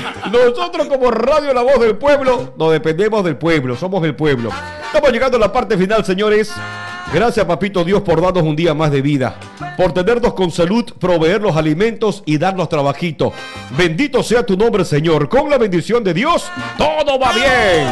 Nosotros como Radio La Voz del Pueblo, no dependemos del pueblo, somos el pueblo. Estamos llegando a la parte final, señores. Gracias, papito Dios, por darnos un día más de vida, por tenernos con salud, proveer los alimentos y darnos trabajito. Bendito sea tu nombre, Señor. Con la bendición de Dios, todo va bien.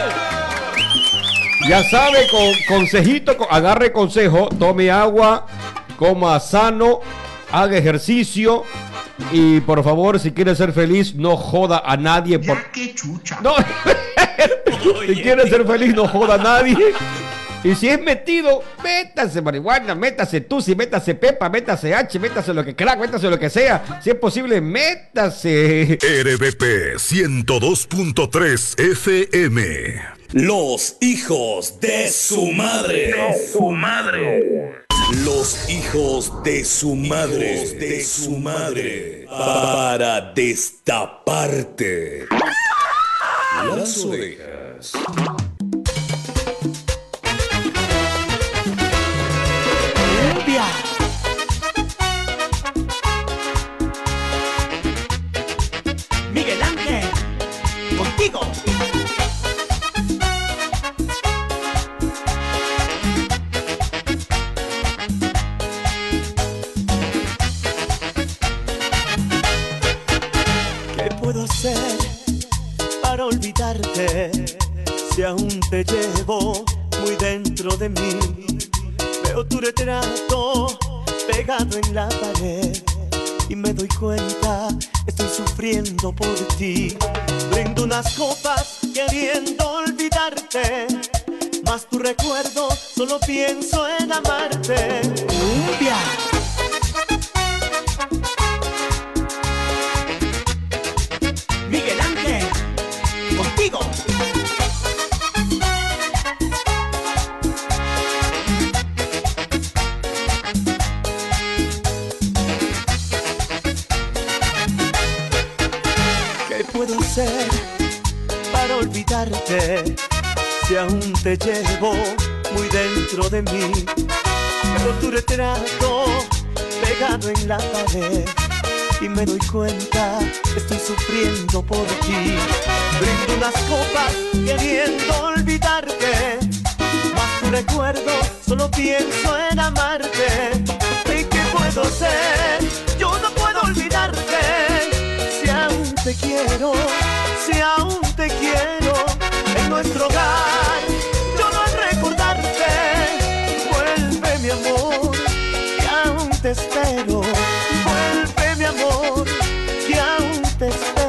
Ya sabe, consejito, agarre consejo, tome agua, coma sano, haga ejercicio y por favor, si quiere ser feliz, no joda a nadie. Ya que chucha. No. Si quiere ser feliz, no joda a nadie. Y si es metido, métase marihuana, métase tusi, métase pepa, métase H, métase lo que crack, métase lo que sea. Si es posible, métase. RBP 102.3 FM. Los hijos de su madre. De su madre. Los hijos de su madre. De su madre. Para destaparte las orejas. Miguel Ángel, contigo. ¿Qué puedo hacer para olvidarte si aún te llevo muy dentro de mí? Veo tu retrato pegado en la pared y me doy cuenta, estoy sufriendo por ti. Brindo unas copas queriendo olvidarte, mas tu recuerdo solo pienso en amarte. Cumbia. Miguel Ángel, contigo. ¿Qué puedo hacer para olvidarte si aún te llevo muy dentro de mí? Veo tu retrato pegado en la pared y me doy cuenta, estoy sufriendo por ti. Brindo unas copas queriendo olvidarte, mas tu recuerdo solo pienso en amarte. ¿Y qué puedo hacer? Yo no puedo olvidarte. Si aún te quiero, si aún te quiero, en nuestro hogar lloro al recordarte. Vuelve mi amor, que aún te espero. Vuelve mi amor, que aún te espero.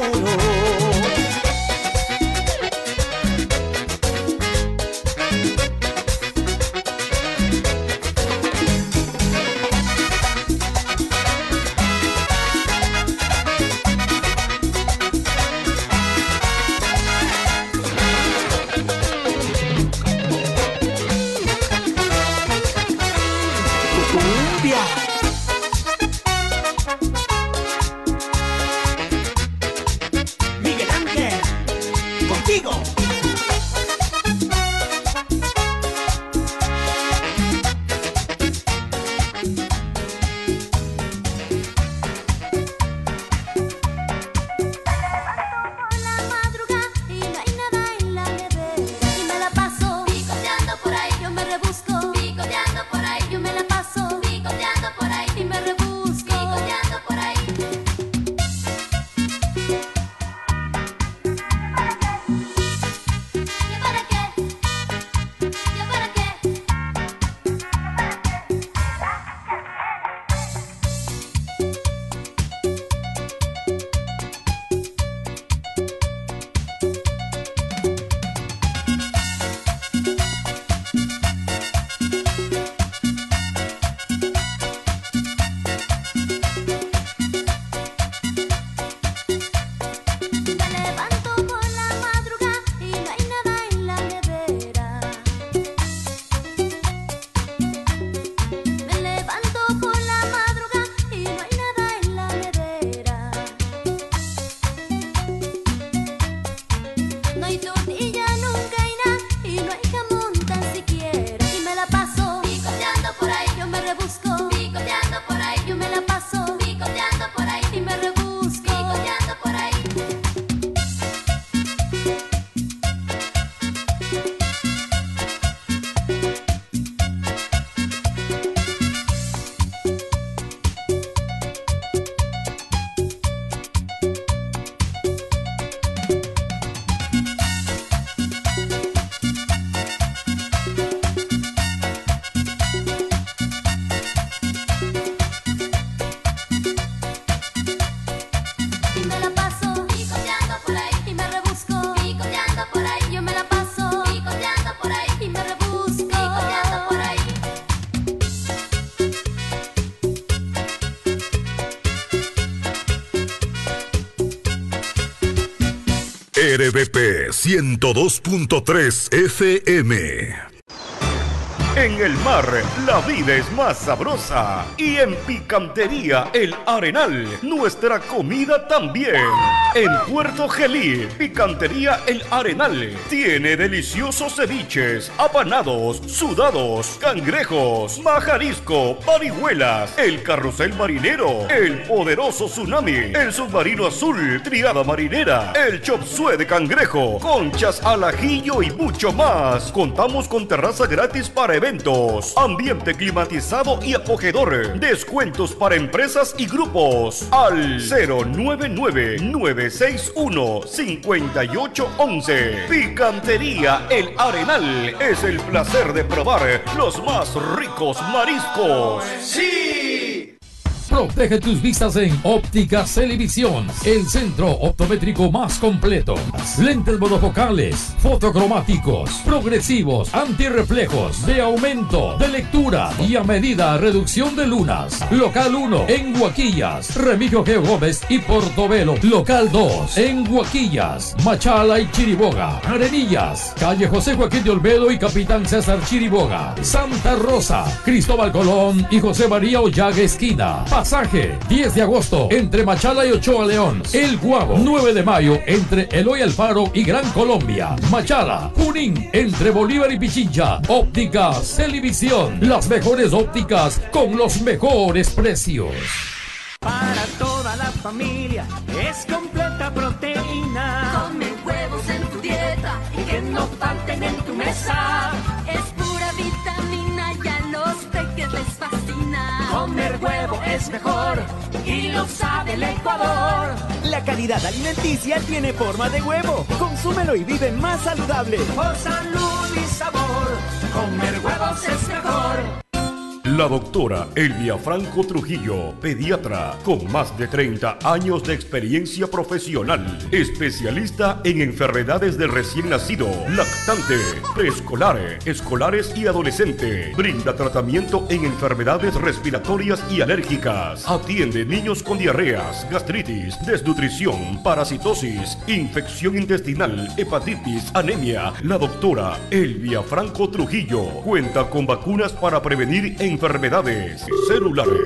RBP 102.3 FM. En el mar, la vida es más sabrosa. Y en Picantería El Arenal, nuestra comida también. En Puerto Gelí, Picantería El Arenal tiene deliciosos ceviches, apanados, sudados, cangrejos, majarisco, parihuelas, el carrusel marinero, el poderoso tsunami, el submarino azul, triada marinera, el chop suey de cangrejo, conchas al ajillo y mucho más. Contamos con terraza gratis para eventos, ambiente climatizado y acogedor, descuentos para empresas y grupos. Al 099-961-5811. Picantería El Arenal, es el placer de probar los más ricos mariscos. ¡Sí! Protege tus vistas en Ópticas Televisión, el centro optométrico más completo. Lentes monofocales, fotocromáticos, progresivos, antirreflejos, de aumento, de lectura y a medida reducción de lunas. Local 1 en Huaquillas, Remigio G. Gómez y Portobelo. Local 2 en Huaquillas, Machala y Chiriboga. Arenillas, calle José Joaquín de Olmedo y Capitán César Chiriboga. Santa Rosa, Cristóbal Colón y José María Ollaga esquina. Pasaje 10 de agosto entre Machala y Ochoa León. El Guabo 9 de mayo entre Eloy Alfaro y Gran Colombia. Machala, Junín entre Bolívar y Pichincha. Ópticas Televisión, las mejores ópticas con los mejores precios. Para toda la familia es completa proteína. Come huevos en tu dieta Y que no falten en tu mesa. es pura vitamina y a los peques les fascina. Comer huevo es mejor y lo sabe el Ecuador. La calidad alimenticia tiene forma de huevo. Consúmelo y vive más saludable. Por salud y sabor, comer huevos es mejor. La doctora Elvia Franco Trujillo, pediatra con más de 30 años de experiencia profesional, especialista en enfermedades del recién nacido, lactante, preescolar, escolares y adolescente. Brinda tratamiento en enfermedades respiratorias y alérgicas. Atiende niños con diarreas, gastritis, desnutrición, parasitosis, infección intestinal, hepatitis, anemia. La doctora Elvia Franco Trujillo cuenta con vacunas para prevenir enfermedades. Celulares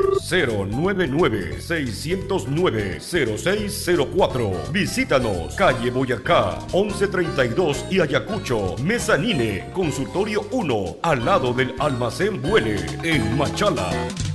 099-609-0604. Visítanos, calle Boyacá, 1132 y Ayacucho, Mezanine, consultorio 1, al lado del almacén Buele, en Machala.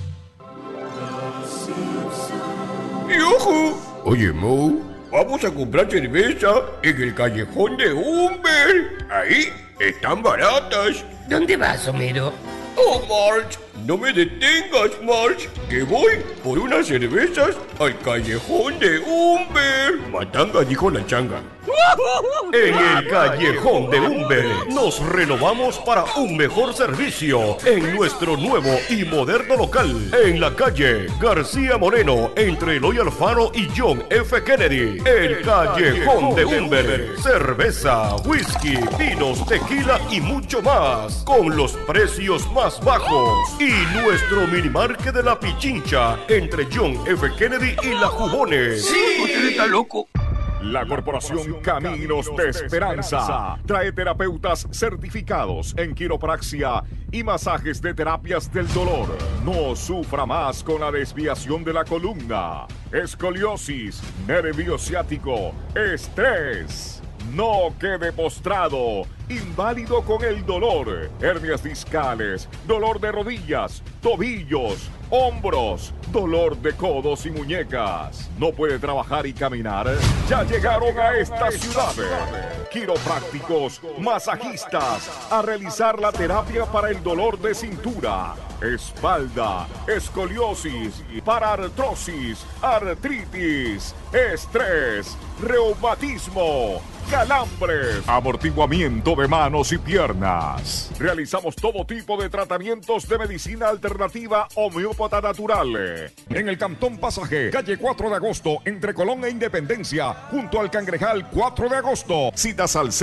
¡Yujú! Oye, Mo, vamos a comprar cerveza en el callejón de Humber. Ahí están baratas. ¿Dónde vas, Homero? Oh, Marge, no me detengas, Marge, que voy por unas cervezas al callejón de Humber. Matanga dijo la changa. En el callejón de Humber nos renovamos para un mejor servicio en nuestro nuevo y moderno local en la calle García Moreno entre Eloy Alfaro y John F. Kennedy. El callejón de Humber, cerveza, whisky, vinos, tequila y mucho más con los precios más bajos. Y nuestro minimarket de la Pichincha entre John F. Kennedy y la Jubones. Sí, usted está loco. La Corporación Caminos de Esperanza trae terapeutas certificados en quiropraxia y masajes de terapias del dolor. No sufra más con la desviación de la columna, escoliosis, nervio ciático, estrés. No quede postrado, inválido con el dolor, hernias discales, dolor de rodillas, tobillos, hombros, dolor de codos y muñecas. ¿No puede trabajar y caminar? Ya llegaron a esta ciudad. Quiroprácticos, masajistas, a realizar la terapia para el dolor de cintura, espalda, escoliosis, para artrosis, artritis, estrés, reumatismo, calambres, amortiguamiento de manos y piernas. Realizamos todo tipo de tratamientos de medicina alternativa homeópata natural. En el Cantón Pasaje, calle 4 de agosto, entre Colón e Independencia, junto al Cangrejal 4 de agosto. Citas al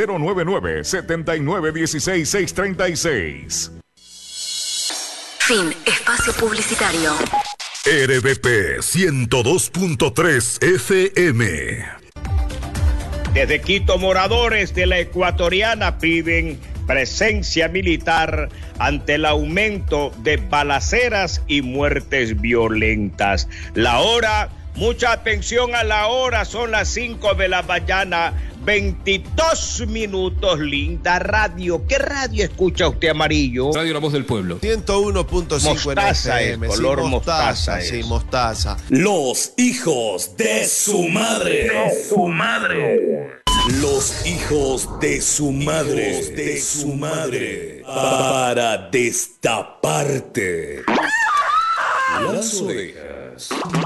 099-7916-636. Fin. Espacio publicitario. RBP 102.3 FM. Desde Quito, moradores de la Ecuatoriana piden presencia militar ante el aumento de balaceras y muertes violentas. La hora, mucha atención a la hora, son las 5 de la mañana, 22 minutos. Linda radio. ¿Qué radio escucha usted, Amarillo? Radio La Voz del Pueblo. 101.5 en FM. Color mostaza. Sí, mostaza. Los hijos de su madre. De su madre. Los hijos de su madre. De su madre. Para destaparte las orejas.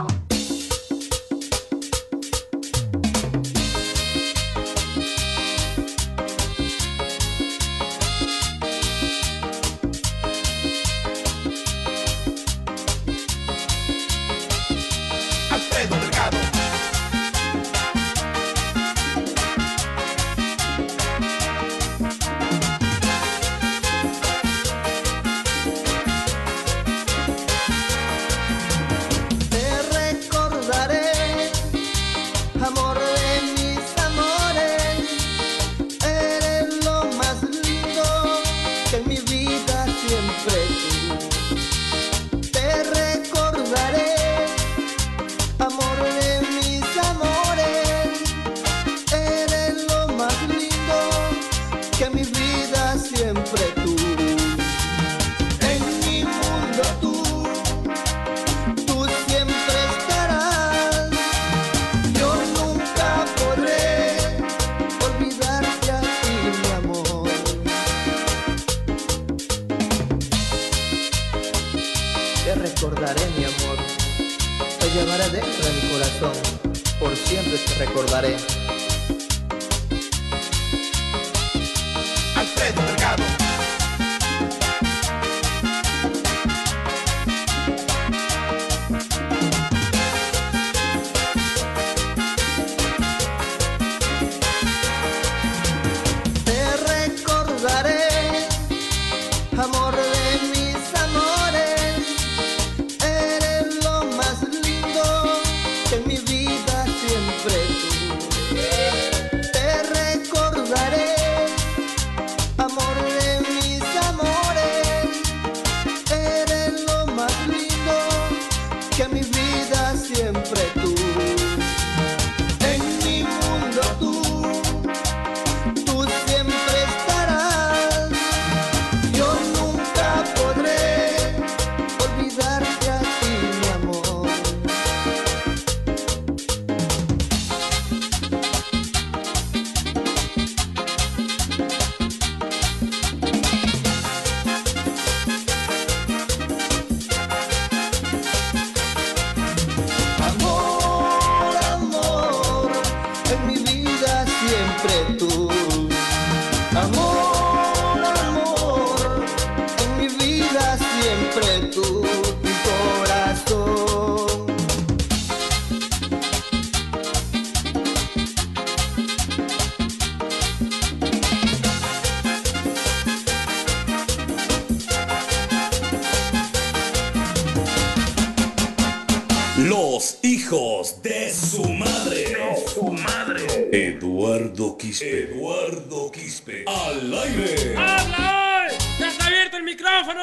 Los hijos de su madre. De su madre. Eduardo Quispe. Eduardo Quispe. Al aire. ¡Habla hoy! ¡Ya está abierto el micrófono!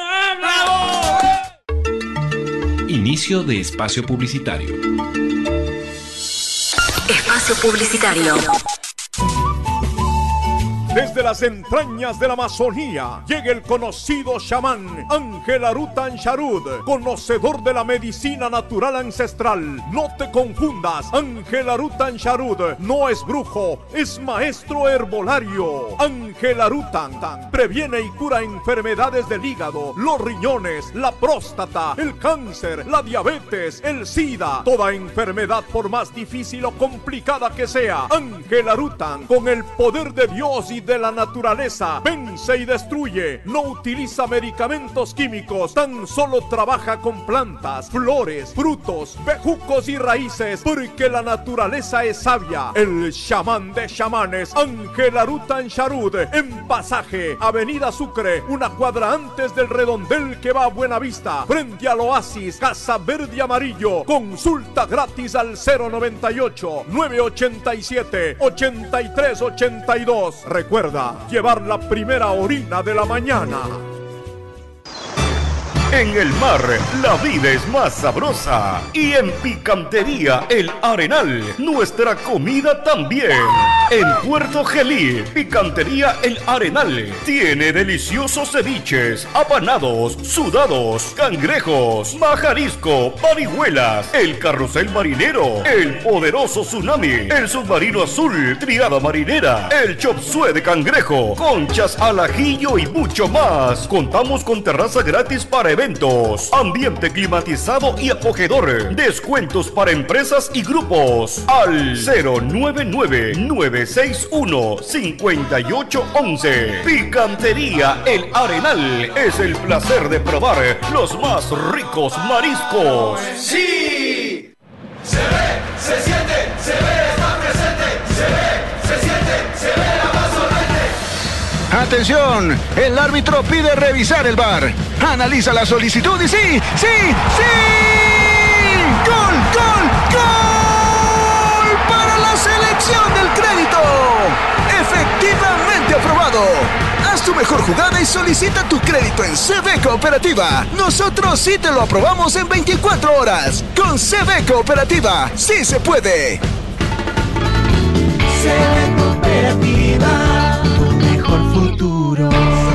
¡Habla! Inicio de espacio publicitario. Espacio publicitario. Desde las entrañas de la Amazonía llega el conocido chamán Ángel Arutan Sharud, conocedor de la medicina natural ancestral. No te confundas, Ángel Arutan Sharud no es brujo, es maestro herbolario. Ángel Arutan previene y cura enfermedades del hígado, los riñones, la próstata, el cáncer, la diabetes, el SIDA, toda enfermedad por más difícil o complicada que sea. Ángel Arutan, con el poder de Dios y de la naturaleza. Vence y destruye. No utiliza medicamentos químicos. Tan solo trabaja con plantas, flores, frutos, bejucos y raíces, porque la naturaleza es sabia. El chamán de chamanes, Ángel Arutan Sharud, en Pasaje, Avenida Sucre, una cuadra antes del redondel que va a Buenavista, frente al Oasis, Casa Verde y Amarillo. Consulta gratis al 098-987-8382. Recuerda, llevar la primera orina de la mañana. En el mar, la vida es más sabrosa. Y en Picantería El Arenal, nuestra comida también. En Puerto Gelí, Picantería El Arenal tiene deliciosos ceviches, apanados, sudados, cangrejos, majarisco, parihuelas, el carrusel marinero, el poderoso tsunami, el submarino azul, triada marinera, el chop suey de cangrejo, conchas al ajillo y mucho más. Contamos con terraza gratis para eventos, ambiente climatizado y acogedor, descuentos para empresas y grupos. Al 099-961-5811. Picantería El Arenal, es el placer de probar los más ricos mariscos. ¡Sí! Se ve, se siente, se ve, está presente, se ve, se siente, se ve la más sonante. Atención, el árbitro pide revisar el VAR. Analiza la solicitud y ¡sí! ¡Gol, gol, gol! ¡Para la selección del crédito! ¡Efectivamente aprobado! Haz tu mejor jugada y solicita tu crédito en CB Cooperativa. Nosotros sí te lo aprobamos en 24 horas. Con CB Cooperativa, ¡sí se puede! CB Cooperativa, un mejor futuro.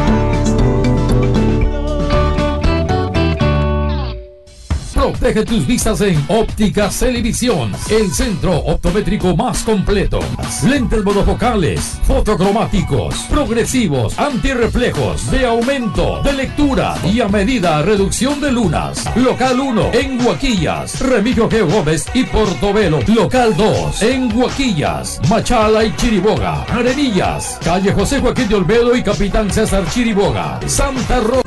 Protege tus vistas en Óptica Televisión, el centro optométrico más completo. Lentes monofocales, fotocromáticos, progresivos, antirreflejos, de aumento, de lectura y a medida reducción de lunas. Local 1 en Huaquillas, Remigio G. Gómez y Portobelo. Local 2 en Huaquillas, Machala y Chiriboga. Arenillas, calle José Joaquín de Olmedo y Capitán César Chiriboga. Santa Rosa.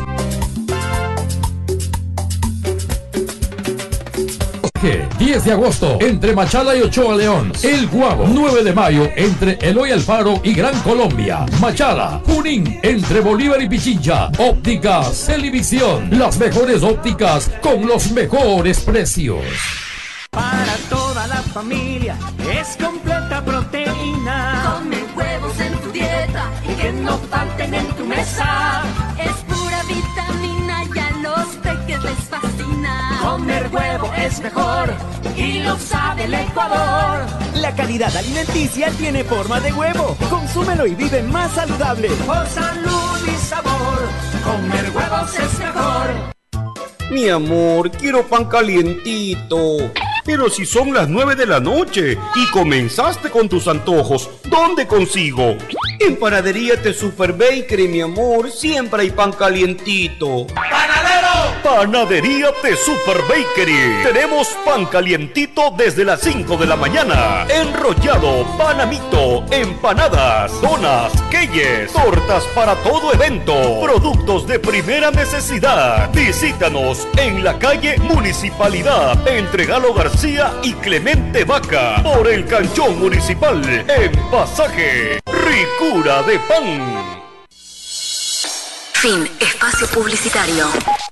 10 de agosto entre Machala y Ochoa León. El Guabo. 9 de mayo entre Eloy Alfaro y Gran Colombia. Machala. Junín entre Bolívar y Pichincha. Óptica Televisión. Las mejores ópticas con los mejores precios. Para toda la familia es completa proteína. Come huevos en tu dieta y que no falten en tu mesa. Es pura vitamina y a los peques les fascina. Comer huevo es mejor y lo sabe el Ecuador. La calidad alimenticia tiene forma de huevo. Consúmelo y vive más saludable. Por salud y sabor, comer huevos es mejor. Mi amor, quiero pan calientito. Pero si son las 9 de la noche y comenzaste con tus antojos, ¿dónde consigo? En Panadería The Super Bakery, mi amor, siempre hay pan calientito. ¡Panadero! Panadería The Super Bakery. Tenemos pan calientito desde las 5 de la mañana. Enrollado, panamito, empanadas, donas, queyes, tortas para todo evento. Productos de primera necesidad. Visítanos en la calle Municipalidad, entre Galo García y Clemente Vaca, por el Canchón Municipal, en Pasaje. Ricura de pan. Fin. Espacio publicitario.